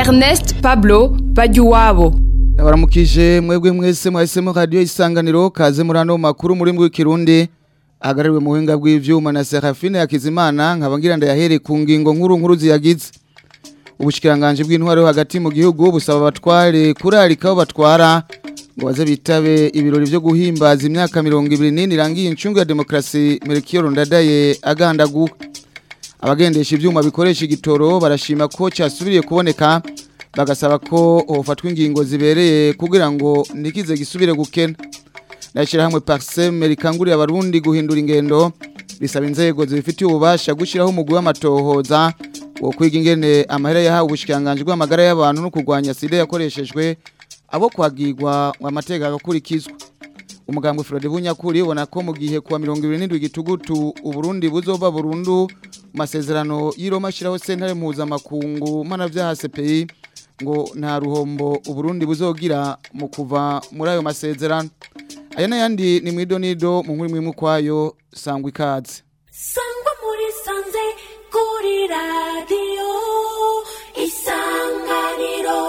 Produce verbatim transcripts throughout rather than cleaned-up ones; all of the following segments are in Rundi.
Ernest Pablo Bajuwabo. Abaramukije mwebwe mwese mwahisemo radio Isanganiro kaze murano makuru muri mbwe Kirundi agarariwe mu buhinga bw'ivyuma na Serafine Hakizimana nkabangira ndayahere ku ngingo nkuru nkuru ziyagize. Ubushikiranganje bw'intwaro hagati mu gihugu busaba abatware kurarika aho batwara ngo baze bitabe ibirori byo guhimbaza imyaka mirongo ibiri n'ine irangiye incungu ya demokrasi Melchior Ndadaye agandagu. Abagendesha ivyuma bikoresha igitoro barashima ko cyasubiriye kuboneka bagasaba ko hofatwa ingingo zibereye kugira ngo nikize gisubire gukena. Nashira hamwe Parsem rikangurira abarundi guhindura ingendo bisaba inzego zibifitiye ububasha gushiraho umugwi w'amatohoza wo kwiga ingene amahera yahawe ubushikiranganje bw'amagara y'abantu no kurwanya sida yakoreshejwe abo kwagirwa mu amateka agakurikizwa. Umugambwe Frode Bunyakuri ubona ko mu gihe kuwa mirongo ibiri n'indwi gitugutu uburundi buzova burundu masezerano y'Iroma shiraho sentare mpuzamakungu mpanavyaha C P I ngo nta ruhombo uburundi buzogira mu kuva muri ayo masezerano. Aya n'ayandi ni mwidonido mu nkuru imwe kwayo sangwa ikaze. Sangwa muri sanze kuri radio Isanganiro.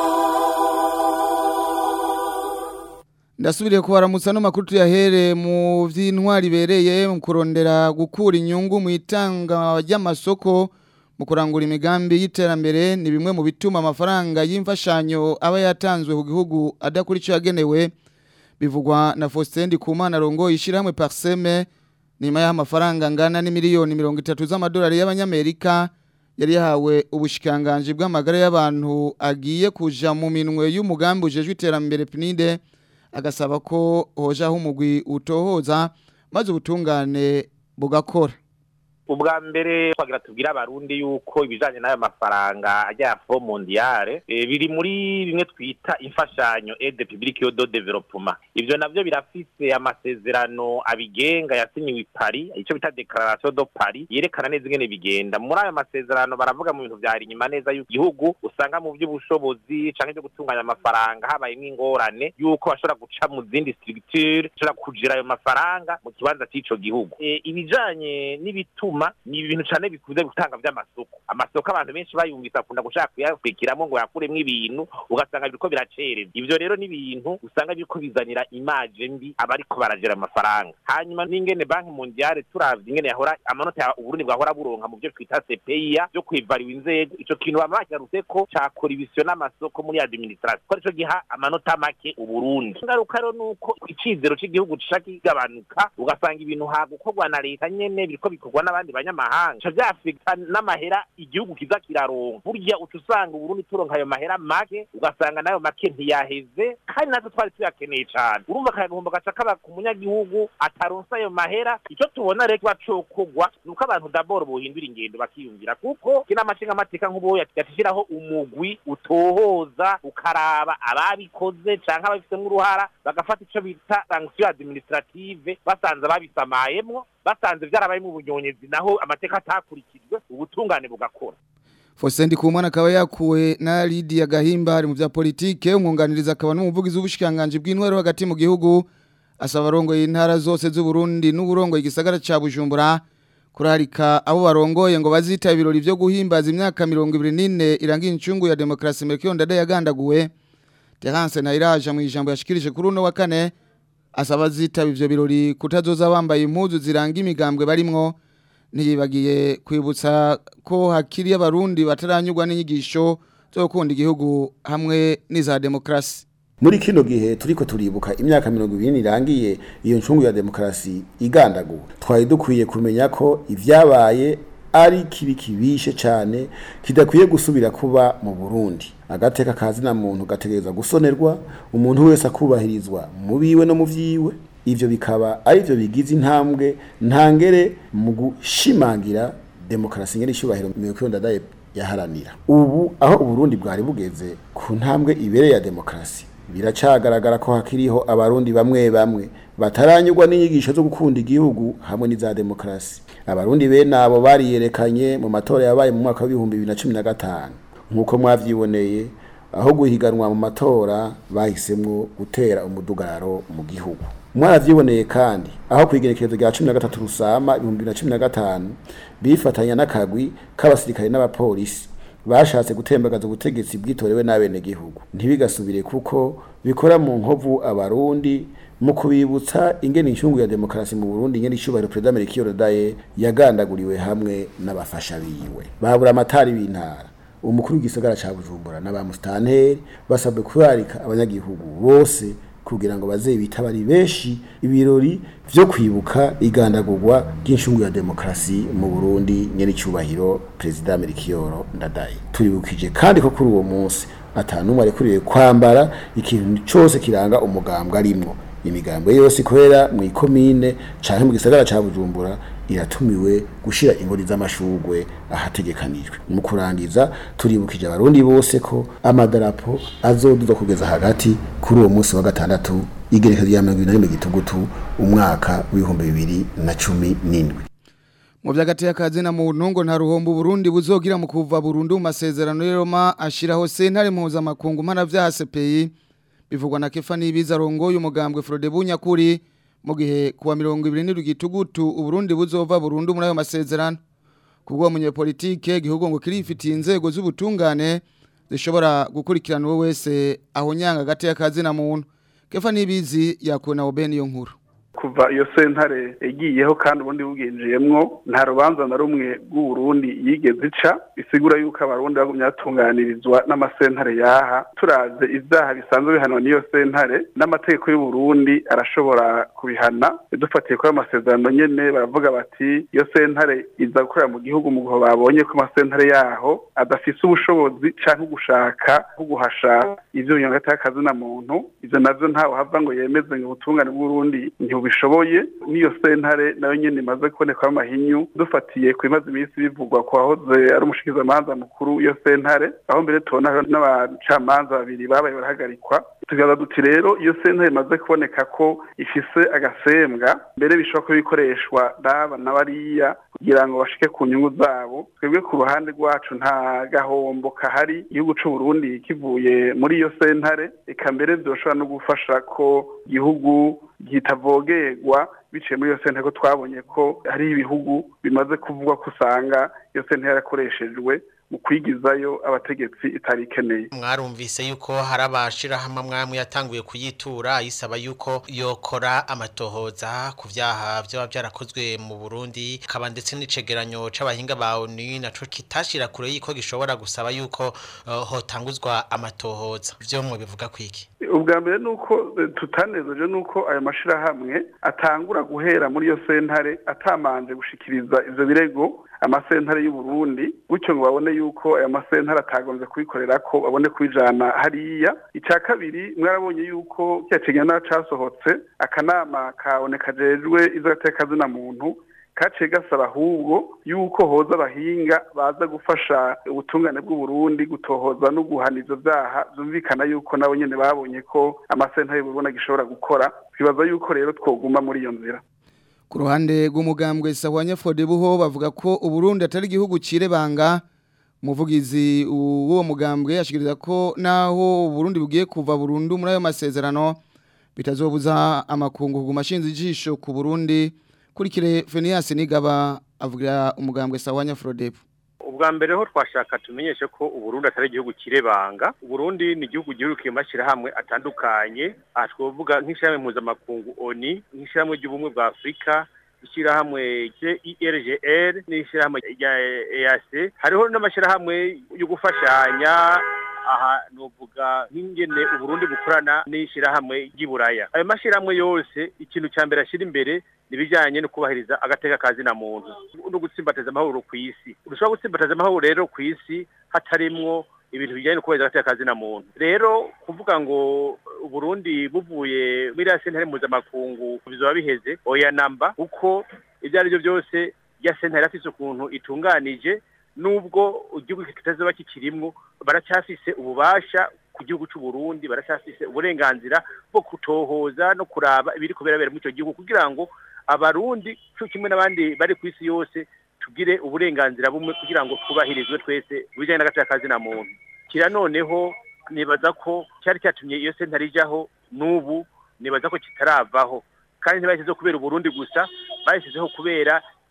Ndasubiriye kubaramutsa no makuru tuyahere mu vy'intwari bereye mu kurondera gukura inyungu mu itanga ry'amasoko mu kurangura imigambi y'iterambere ni bimwe mu bituma amafaranga y'imfashanyo aba yatanzwe ku gihugu adakurikiye yagenewe bivugwa na Faustin Ndikumana rongo ishirahamwe Parseme nima y'amafaranga ngana ni miliyoni mirongo itatu z'amadolari y'abanyamerika yari yahawe ubushikanganje bw'amagara y'abantu agiye kuja mu minwe y'umugambi ujejwe iterambere P N I D E agasaba ko hojaho umugwi utohoza maze ubutungane bugakora. Ubwa mbere twagira tubwira abarundi yuko ibijanye n'ayo mafaranga ajya Fond Mondiale e, biri muri bimwe twita imfashanyo aide publique de développement. Ivyo navyo birafise amasezerano abigenga yasinyiwe i Paris, ico bita Declaration de Paris yerekana neza ingene bigenda. Muri ayo masezerano baravuga mu bintu vyari inyuma neza yuko igihugu usanga mu by'ubushobozi canke byo gutunganya amafaranga habaye nk'ingorane yuko bashobora guca mu zindi structure bashobora kujira ayo mafaranga mu kibanza c'ico gihugu. E, ibijanye n'ibituma ni ibintu cyane bikuze gutanga by'amasoko. Amasoko abantu benshi bayumvisa akunda gushaka kuyapfekiramo ngo yakuremwe ibintu ugasanga biriko biracereza. Ivyo rero ni ibintu usanga biriko bizanira image mbi abariko baragera amafaranga. Hanyuma n'ingene Banki Mondiale turavye ingene yahora amanota ya Uburundi bwahora buronka mu byo twita C P I byo kwivariwa inzego ico kintu bamacyarutse ko cyakora ibisyo n'amasoko muri administration ko ico giha amanota make Uburundi. Ngaruka rero nuko icizero cy'igihugu cishakigabanuka ugasanga ibintu hagukorwa na leta nyene biriko bikorwa n'abandi banyamahanga cha byafika n'amahera igihugu kiza kiraronka burya utusanga Uburundi turonka ayo mahera make ugasanga nayo make ntiyaheze kandi natwe twari tuyakeneye cyane. Urumva kagomba gacakaba ku munyagihugu ataronsa ayo mahera. Ico tubona rero bacokogwa nuko abantu d'abord bohindura ingendo bakiyumvira kuko kina amashinga amateka nk'ubo yatishiraho umugwi utohoza ukaraba ababikoze canke abafite nk'uruhara bagafata ico bita sanction administrative basanze babisamayemwo basanze vyarabaye mu bunyonyezi naho amateka atakurikijwe ubutungane bugakora. Faustin Ndikumana akaba yakuwe na Lydia Gahimba ari mu vya politike umwunganiriza akaba n'umuvugizi w'ubushikanganje bw'intwaro hagati mu gihugu asaba barongoye intara zose z'u Burundi n'uburongoye igisagara ca Bujumbura kurarika abo barongoye ngo bazita ibirori byo guhimbaza imyaka mirongo ibiri n'ine irangiye incungu ya demokrasi Melchior Ndadaye yagandaguwe. Terence Nairaja mu ijambo yashikirije kuri uno wa kane asaba zitaba ivyo birori kutazoza bambaye impuzu ziranga imigambwe barimwo ntiyibagiye kwibutsa ko hakiri abarundi bataranyurwa n'inyigisho zo gukunda igihugu hamwe n'iza demokrasi. Muri kino gihe turiko turibuka imyaka mirongo ibiri irangiye iyo ncungu ya demokrasi igandaguwe. Twari dukwiye kumenya ko ivyabaye ari kibi kibishe cyane kidakwiye gusubira kuba mu Burundi. Agateka kazi na muntu gategereza gusonerwa umuntu wese akubahirizwa mu biwe no mu vyiwe. Ivyo bikaba ari byo bigize intambwe ntangere mu gushimangira demokrasi ngene ishubahiro Melchior Ndadaye yaharanira. Ubu aho Uburundi bwari bugeze ku ntambwe ibere ya demokrasi biracagaragara ko hakiriho abarundi bamwe bamwe bataranyurwa n'inyigisho zo gukunda igihugu hamwe n'iza demokrasi. Abarundi bene abo bariyerekanye mu matora yabaye mu mwaka wa bibiri na cumi na gatanu nkuko mwavyiboneye aho guhiganwa mu matora bahisemwo gutera umudugararo mu gihugu. Mwaravyiboneye kandi aho kwigerekezo rya cumi na gatatu Rusama ibihumbi bibiri na cumi na gatanu bifatanya n'akagwi k'abasirikare n'abapolisi bashatse gutembagaza ubutegetsi bwitorewe n'abene gihugu ntibigasubire kuko bikora mu nkovu abarundi mu kubibutsa ingene inshungu ya demokarasi mu Burundi ingene icubahiro Perezida Melchior Ndadaye yagandaguriwe hamwe n'abafasha biwe babura amatari b'intara umukuru w'igisagara ca Bujumbura n'abamustanteri basabwe kubarika abanyagihugu bose kugira ngo bazebita bari benshi ibirori vyo kwibuka igandagurwa ry'inshungu ya demokarasi mu Burundi nyene icubahiro Perezida Melchior Ndadaye turibukije kandi ko kuri uwo munsi atanumwe arekuriwe kwambara ikintu cyose kiranga umugambwe arimwo imigambwe yose ikorera mu ikomine canke mu gisagara ca Bujumbura iratumiwe gushira ingori z'amashugwe ahategekanijwe mu kurangiza turibukije abarundi bose ko amadarapo azoduza kugeza hagati kuri uwo munsi wa gatandatu igereka rya mirongo ibiri na rimwe gitugutu umwaka w'ibihumbi bibiri na cumi n'indwi. Mu vyagati y'akazi na muntu ngo nta ruhombo Burundi buzogira mu kuva Burundi mu masezerano y'Roma ashiraho sentare mpuzamakungu mpanavyaha C P I bivugwa na Kefa Nibiza rongoye umugambwe Frodebu Nyakuri mu gihe kuwa mirongo ibiri n'indwi gitugutu Uburundi buzova Burundi muri ayo masezerano kubwo umunyepolitike gihugu ngo kirifitiye inzego z'ubutungane zishobora gukurikirana uwo wese aho nyanga hagati y'akazi na muntu. Kefa Nibizi yakuna obeni yo nkuru kuva iyo sentare egiyeho kandi ubundi buginjiyemwo nta rubanza na rumwe bw'u Burundi yigeze ica bisigura yuko abarundi bagumye batunganirizwa n'amasentare yaha turaze ivyaha bisanzwe bihanwa n'iyo sentare n'amategeko y'u Burundi arashobora kubihana dufatiye ko amasezerano nyene baravuga bati iyo sentare iza gukorera mu gihugu mu gihe babonye ko amasentare yaho adafise ubushobozi canke gushaka kuguhasha ivyo nyangata y'akazi na muntu ivyo navyo ntawe hava ngo yemeze ngo ubutungane bw'u Burundi bishoboye niyo sentare nayo nyene imaze kuboneka amahinyu dufatiye ku bimaze iminsi bivugwa ko ahoze ari umushikizamanza mukuru iyo sentare aho mbere tubona n'abacamanza babiri babaye barahagarikwa tugaza duti rero iyo sentare imaze kuboneka ko ifise agasembwa mbere bishobora ko bikoreshwa daba n'abariya kugira ngo bashike ku nyungu zabo twebwe ku ruhande rwacu nta gahombo kahari igihugu c'u Burundi kivuye muri iyo sentare eka mbere byoshobora no gufasha ko igihugu gitavogerwa biciye muri iyo sentare ko twabonye ko hari ibihugu bimaze kuvugwa ko usanga iyo sentare yarakoreshejwe mu kwigizayo abategetsi itarikeneye. Mwarumvise yuko hari abashirahamwe mwamwe yatanguye kuyitura isaba yuko yokora amatohoza ku vyaha byo byarakozwe mu Burundi kaba ndetse n'icegeranyo c'abahinga ba O N U naco kitashira kure yiko gishobora gusaba yuko uh, hotanguzwa amatohoza byo mwe bivuga kwiki. Ubwa mbere nuko tutanezeje nuko ayo mashirahamwe atangura guhera muri iyo sentare atamanje gushikiriza ivyo birego amasentare y'u Burundi gutyo ngo babone yuko aya masentare atagonze kubikorera ko babone kwijana hariya ica kabiri mwarabonye yuko cyacegana casohotse akanama kaoneka jejwe izagatekazi na muntu kace gasaba ahubwo yuko hoza abahinga baza gufasha ubutungane bw'u Burundi gutohoza no guhana ivyo vyaha zumvikana yuko nabo nyene babonye ko amasentare y'u Burundi gishobora gukora twibaza yuko rero twoguma muri iyo nzira. Ku ruhande rw'umugambwe Sahwanya Frodebu bavuga ko Uburundi atari igihugu cirebanga umuvugizi w'uwo mugambwe yashikiriza ko naho Uburundi bugiye kuva Burundi muri ayo masezerano bitazobuza amakungu kuguma ashinze ijisho ku Burundi kurikire Phineas Nigaba avugira umugambwe Sahwanya Frodebu. Ubwa mbere ho twashaka tumenyeshe ko Uburundi atari igihugu kirebanga. Uburundi ni igihugu gihurukiye mashira hamwe atandukanye atwovuga nk'ishyirahamwe mpuzamakungu O N U nk'ishyirahamwe ry'ubumwe bwa Afrika ishyirahamwe I R G R n'ishyirahamwe rya E A C hariho n'amashirahamwe yo gufashanya aha novuga nk'ingene Uburundi bukorana n'ishyirahamwe ry'Iburaya. Ayo mashirahamwe yose ikintu cya mbere ashira imbere nibijanye no kubahiriza agateka kazi na muntu no gutsimbataza amahoro ku isi. Urushobora gutsimbataza amahoro rero ku isi hatarimwo ibintu bijanye no kubahiriza agateka kazi na muntu. Rero kuvuga ngo Uburundi buvuye muri ya sentare mpuzamakungu bizoba biheze oya namba uko ibyo ari byo byose ya sentare afise ukuntu itunganije nubwo igihugu kitazoba kikirimwo baracyafise ububasha ku gihugu c'u Burundi baracyafise uburenganzira bwo kutohoza no kuraba ibiri kuberabera mu cyo gihugu kugira ngo abarundi cyo kimwe n'abandi bari ku isi yose tugire uburenganzira bumwe kugira ngo twubahirizwe twese bijanye n'agateka kazi na muntu. Kira noneho nibaza ko cyari cyatumye iyo sentare ijaho nubu nibaza ko kitaravaho kandi ntibashyizeho kubera Uburundi gusa bashyizeho kubera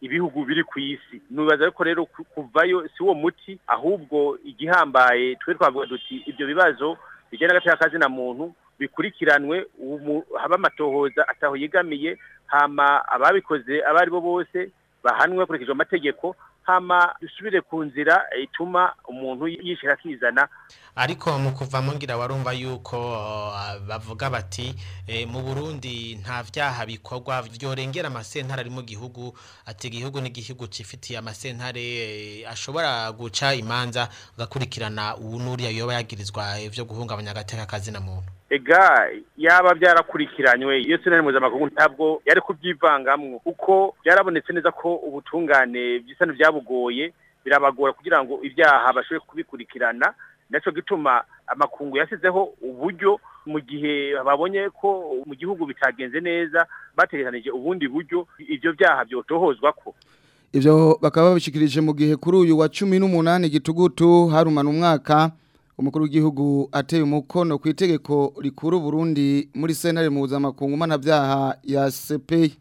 ibihugu biri ku isi nubaza ko rero kuvayo si wo muti ahubwo igihambaye twe twavuga duti ibyo bibazo bijyana n'agateka kazina muntu bikurikiranwe haba amatohoza ataho yegamiye hama ababikoze abari bo bose bahanwe bakurikije amategeko hama dusubire ku nzira ituma umuntu yishira kizana. Ariko mu kuvamo ngira warumva yuko uh, bavuga bati e, mu Burundi nta vyaha bikorwa vyorengera amasentare ari mu gihugu ati igihugu n'igihugu cifitiye amasentare e, ashobora guca imanza gakurikirana ubunuri yoba yagirizwa ivyo guhungabanya agateka kazina muntu. Ega yaba byarakurikiranywe iyo sentare mpuzamakungu ntabwo yari kubyivangamwo kuko byarabonetse neza ko ubutungane byisano byabugoye birabagora kugira ngo ibyaha bashobore kubikurikirana naco gituma amakungu yasizeho uburyo mu gihe babonye ko mu gihugu bitagenze neza bategekanije ubundi buryo ivyo byaha byotohozwa ko. Ivyo bakaba babishikirije mu gihe kuri uyu wa cumi n'umunani gitugutu harumana umwaka umukuru w'igihugu ateye umukono ku itegeko rikuru Burundi muri sentare mpuzamakungu mpanavyaha ya C P I.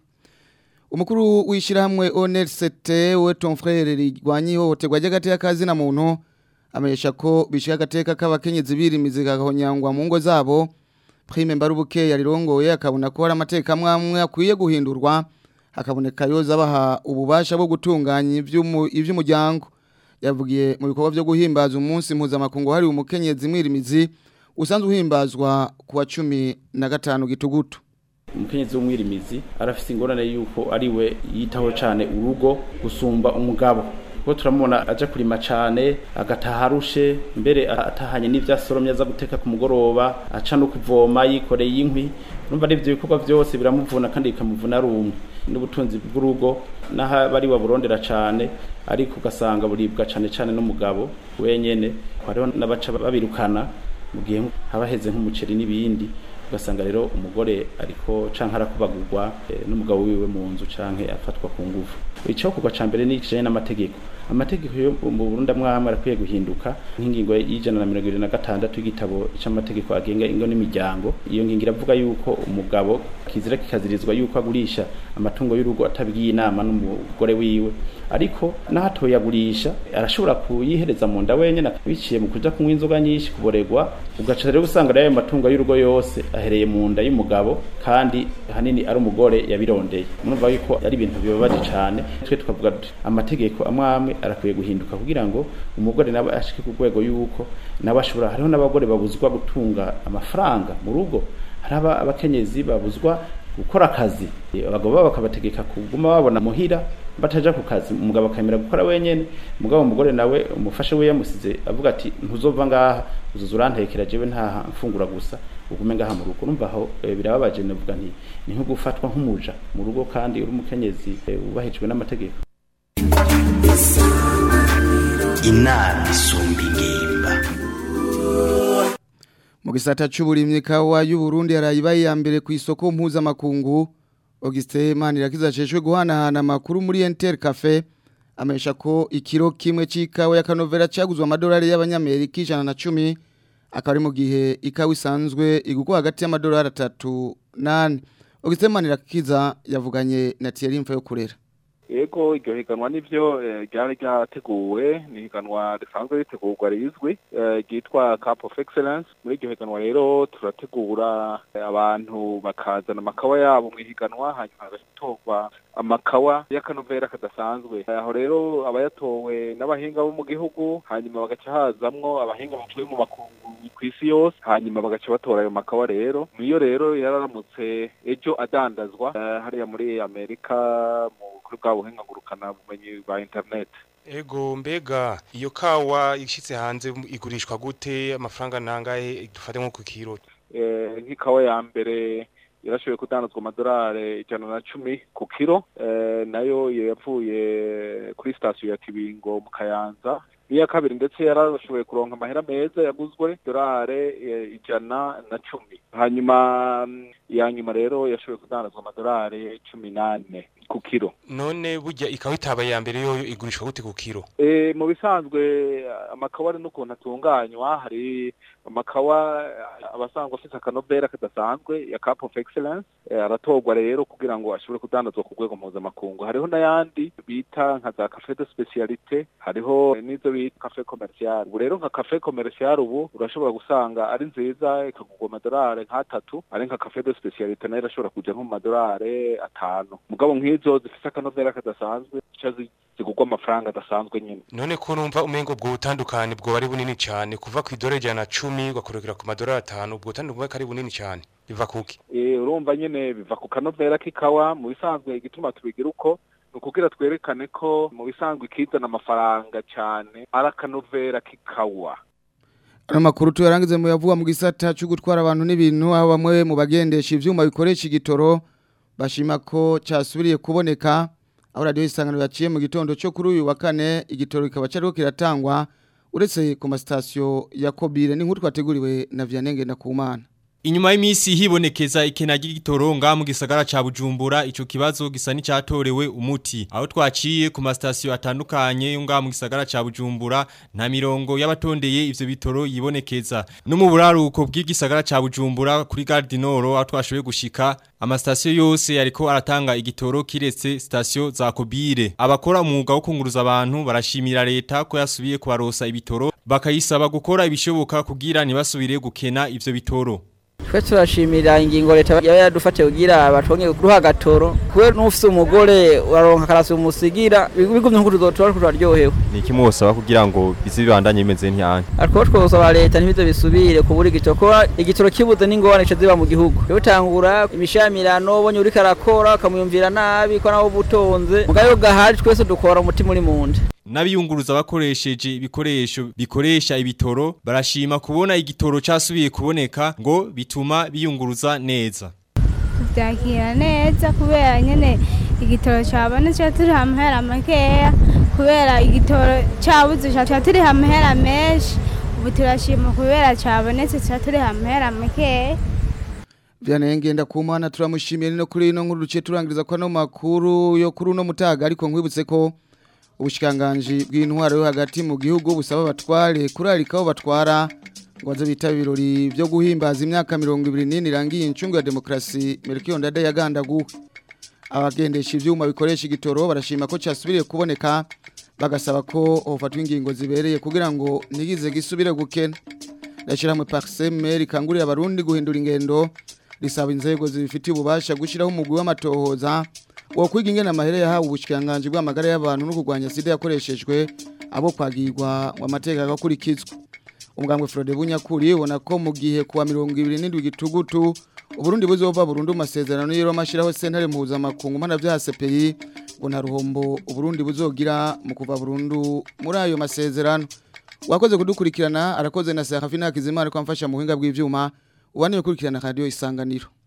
Umukuru w'ishirahamwe O N L C T we ton frère rigwanyi hohoterwa ry'agateka kazina muntu amenyesha ko bishika agateka k'abakenyezi birimize gahonyangwa mu ngo zabo. Prime Mbarubuke yarirongoye akabona ko hari amateka amwe akwiye guhindurwa hakaboneka yoza baha ububasha bwo gutunganya ivy'umuryango. Yavugiye mu bikorwa byo guhimbaza umunsi mpuzamakungu hari umukenyezi mwirimizi usanzwe uhimbazwa ku wa cumi na gatanu gitugutu. Umukenyezi w'umwirimizi arafise ingorane yuko ari we yitaho cyane urugo gusumba umugabo ko turamubona aja kurima cyane agataharushe mbere atahanye n'ivyasoromye aza guteka ku mugoroba aca no kuvoma yikoreye inkwi numva n'ivyo bikorwa byose biramuvuna kandi bikamuvuna rumwe n'ubutunzi bw'urugo naha bari waburondera cyane ariko ugasanga buribwa cyane cyane n'umugabo wenyene hariho n'abaca babirukana mu gihe habaheze nk'umuceri n'ibindi ugasanga rero umugore ariko canka arakubagurwa e, n'umugabo wiwe mu nzu canke afatwa ku ngufu. Ico kugwa cambere ni kijanye n'amategeko amategeko yo mu Burundi amwamwe arakwiye guhinduka nk'ingingo y'ijana na mirongo ibiri na gatandatu y'igitabo c'amategeko agenga ingo n'imiryango. Iyo ngingo iravuga yuko umugabo kizira kikazirizwa yuko agurisha amatungo y'urugo atabigiye inama n'umugore wiwe ariko nahatoye agurisha arashobora kuyihereza mu nda wenyene biciye mu kuja kunywa inzoga nyinshi kuboregwa ugaca rero usanga ayo matungo y'urugo yose ahereye mu nda y'umugabo kandi hanini ari umugore yabirondeye. Murumva yuko ari ibintu bibabaje cyane twe tukavuga amategeko amwamwe arakwiye guhinduka kugira ngo umugore nawe ashike ku rwego yuko nawe ashobora hariho n'abagore babuzwa gutunga amafaranga mu rugo haraba abakenyezi babuzwa gukora akazi abagabo bakabategeka kuguma babona muhira bataja ku kazi umugabo akamera gukora wenyene umugabo umugore nawe umufashe we yamusize avuga ati ntuzova ngaha uzuzurantekera jewe nta mfungura gusa ugume ngaha mu rugo urumva aho e, birababaje navuga nti ni nko gufatwa nk'umuja mu rugo kandi uri umukenyezi e, ubahijwe n'amategeko. Inama isumba ingimba. Mu gisata c'uburimyi kawa y'u Burundi yarayibaye ya mbere ku isoko mpuzamakungu. Augustin Manirakiza aceshwe guhanahana amakuru muri Inter Cafe amesha ko ikiro kimwe c'ikawa ya Kanovera caguzwe amadolari y'abanyamerika ijana na cumi akari mu gihe ikawa isanzwe igugwa hagati y'amadolari atatu nane. Augustin Manirakiza yavuganye na Thierry Mfa yo kurera. Ego iryo higanwa nivyo ryari ryateguwe ni higanwa risanzwe ritegurwa rizwi ryitwa Cup of Excellence. Muri iryo higanwa rero turategura abantu bakazana amakawa yabo mu higanwa hanyuma hagatorwa amakawa y'akanovera kadasanzwe. Aho rero abayatowe n'abahinga bo mu gihugu hanyuma bagaca hazamwo abahinga bavuye mu makungu kw'isi yose hanyuma bagaca batora ayo makawa rero. Niyo rero yararamutse ejo adandazwa hariya muri Amerika mu bwa buhinga ngurukana bumenyi ba internet. Ego mbega iyo kawa ishitse hanze igurishwa gute amafaranga nangahe dufate nko ku kiro? Eh nk'ikawa ya mbere yarashoboye kudandazwa amadolari ijana na cumi ku kiro eh nayo yavuye kuri station ya Kibingo mu Kayanza iya kabiri ndetse yarashoboye kuronka amahera meza yaguzwe dorare ijana na cumi hanyuma ya nyuma rero yashoboye kudanazwa amadorare cumi n'ane ku kiro. None burya ikawa itaba ya mbere yo igurishwa gute ku kiro? Eh mu bisanzwe amakawa ari n'ukuntu atunganywa hari amakawa abasangwa afite akanovera kadasanzwe ya Cup of Excellence aratogwa rero kugira ngo ashobore kudanazwa ku rwego mpuzamakungu. Hariho n'ayandi bita nka za café de spécialité, hariho n'izo bita café commercial. Ubu rero nka café commercial ubu urashobora gusanga ari nziza ikagurwa amadorare nk'atatu, ari nka café de spécialité nayo irashobora kuja nko mu madorare atanu. Mugabo nk'izo zifite akanovera kadasanzwe zigurwa amafaranga adasanzwe nyine. None ko numva umengo bwo butandukane bwo bari bunini cyane kuva ku idorare ijana na cumi ugakorokera ku madorare atanu bwo butandukane kari bunini cyane biva kuki? Eh urumva nyine biva ku kanovera k'ikawa mu bisanzwe igituma tubigira uko nukugira twerekane ko mu bisanzwe ikizana amafaranga cyane ara kanovera k'ikawa. Amakuru tuyarangize mu yavuga mu gisata cyo gutwara abantu n'ibintu aho bamwe mu bagendesha ivyuma bikoresha igitoro bashima ko cyasubiriye kuboneka. Aho radio Isanganiro yaciye mu gitondo cyo kuri uyu wa kane igitoro kikaba cyariko kiratangwa uretse ku mastation ya Kobire n'inkuru twateguriwe na Vianenge na Kumana. Inyuma y'imisi hibonekeza ikena ry'igitoro nga mu gisagara ca Bujumbura ico kibazo gisa n'icatorewe umuti. Aho twaciye ku mastation atandukanye yo nga mu gisagara ca Bujumbura nta mirongo y'abatondeye ivyo bitoro yibonekeza. No mu buraruko bw'igisagara ca Bujumbura kuri Gare du Nord aho twashoboye gushika amastation yose yariko aratanga igitoro kiretse station za Kobire. Abakora umwuga wo kunguruza abantu barashimira leta ko yasubiye kubarosa ibitoro bakayisaba gukora ibishoboka kugira ntibasubire gukena ivyo bitoro. Twe turashimira ingingo leta yaba yadufatiye kugira abatonge kuruha gatoro kwe n'ufise umugore waronka karasi umusigira bigumye nko tuzotora kuraryohewe. Niki musaba kugira ngo bizi bibandanye bimeze ntyange? Ariko twosaba leta ntibizo bisubire kubura igitoro igitoro kibuze n'ingorane cyo ziba mu gihugu. Yo tangura imishamirano bonye uri karakora kamuyumvira nabi ko nawo butonze mugayo gahari twese dukora umutima uri munde. Nabiyunguruza bakoresheje ibikoresho bikoresha ibitoro barashima kubona igitoro cyasubiye kuboneka ngo bituma biyunguruza neza. Byakira neza kubera nyene igitoro cyabonetse turi hamhera makeya kubera igitoro cyabuze cyaturi hamhera menshi ubu turashima kubera cyabonetse turi hamhera makeya. Vianenge ndakumana turamushimiye no kuri ino nkuru duce turangiriza kwa no makuru yo kuri no mutaga ariko nkwibutse ko ubushikiranganji bw'intwaro yo hagati mu gihugu busaba batware kurarikaho batwara ngo baze bitaba ibirori byo guhimbaza imyaka mirongo ibiri n'ine irangiye incungu ya demokrasi Melchior Ndadaye yagandaguwe. Abagendesha ivyuma bikoresha igitoro barashima ko cyasubiriye kuboneka bagasaba ko hofatwa ingingo zibereye kugira ngo nigize gisubire gukena. Yashyiramwe Parseme rikangurira abarundi guhindura ingendo risaba inzego zibifitiye ububasha gushiraho umugwi w'amatohoza wo kwiga ingene amahera yahawe ubushikiranganji bw'amagara y'abantu no kurwanya sida yakoreshejwe abo kwagirwa mu mateka gakurikizwa. Umugambwe Frode Bunyakuri ubona ko mu gihe kuwa mirongo ibiri n'indwi gitugutu Uburundi buzova Burundi masezerano y'iro mashiraho sentare muhuza makungu mana vya C P I ngo nta ruhombo Uburundi buzogira mu kuva Burundu muri ayo masezerano. Wakoze kudukurikirana arakoze na Serafina Kizimana ko amfasha mu buhinga bw'ivyuma ubane gukurikirana radio Isanganiro.